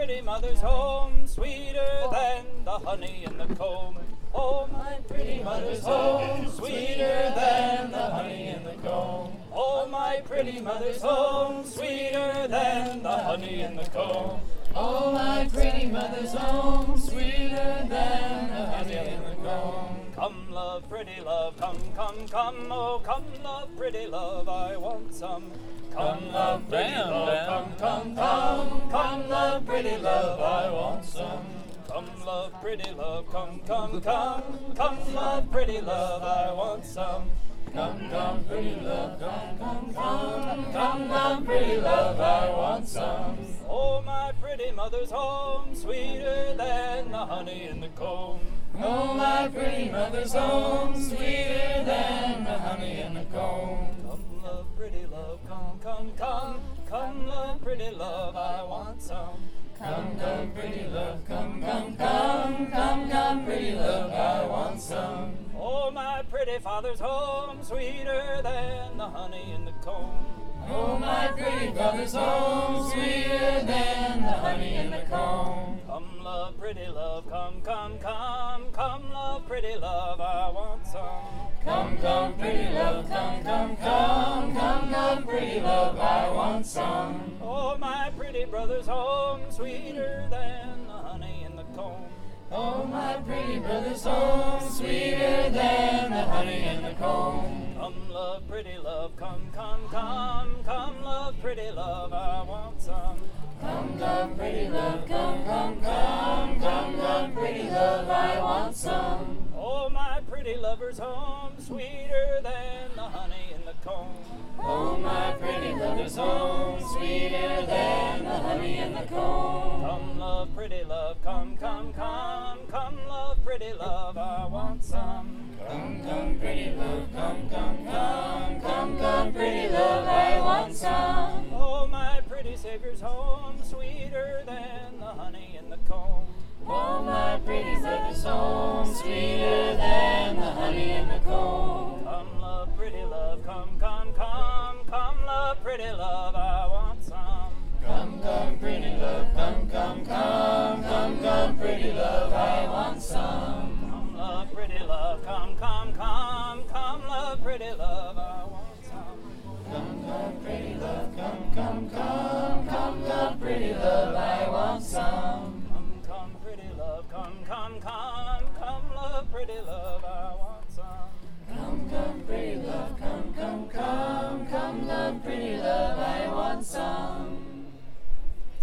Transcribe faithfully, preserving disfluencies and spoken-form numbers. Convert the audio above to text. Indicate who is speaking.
Speaker 1: pretty mother's home, sweeter than the honey in the comb. Oh, my pretty mother's home, sweeter than the honey in the comb. Oh, my pretty mother's home, sweeter than the honey in the comb.
Speaker 2: Oh, my pretty mother's home, sweeter than the honey in the comb.
Speaker 1: Come, love, pretty love, come, come, come, oh, come, love, pretty love, I want some. Come, love, pretty love, come, come, come, come, love, pretty love, I want some. Come, love, pretty love, come, come, come, come, love, pretty love, I want some.
Speaker 2: Come, come, pretty love, come, come, come, come, love, pretty love, I want some.
Speaker 1: Oh, my pretty mother's home, sweeter than the honey in the comb.
Speaker 2: Oh, my pretty mother's home, sweeter than the honey in the comb.
Speaker 1: Come, love, pretty love, come, come, come, come, love, pretty love, I want some.
Speaker 2: Come, come, pretty love, come, come, come, come, come, pretty love, I want some.
Speaker 1: Oh, my pretty father's home, sweeter than the honey in the comb.
Speaker 2: Oh, my pretty brother's home, sweeter than the honey in the comb.
Speaker 1: Come, love, pretty love, come, come, come, come, love, pretty love, I want some.
Speaker 2: Come, come, pretty love, come, come, come, come, come, pretty love, I want some.
Speaker 1: Oh, my pretty brother's home, sweeter than the honey in the comb.
Speaker 2: Oh, my pretty brother's home, sweeter than the honey in the comb.
Speaker 1: Come, love, pretty love, come, come, come, come, love, pretty love, I want some.
Speaker 2: Come, come, pretty love, come, come, come, come, come, pretty love, I want some.
Speaker 1: Oh, my pretty lover's home, sweeter than the honey in the comb.
Speaker 2: Oh, my pretty lover's home, sweeter than the honey in the comb.
Speaker 1: Come, love, pretty love, come, come, come, come, love, pretty love, I want some.
Speaker 2: Come, come, pretty love, come, come, come, come, come, pretty love, I want some.
Speaker 1: Oh, my pretty Savior's home, sweeter than the honey in the comb.
Speaker 2: Oh, my pretty lover's home, sweeter than the honey in the comb.
Speaker 1: Come, love, pretty love, come, come, come, come, love, pretty love, I want some.
Speaker 2: Come,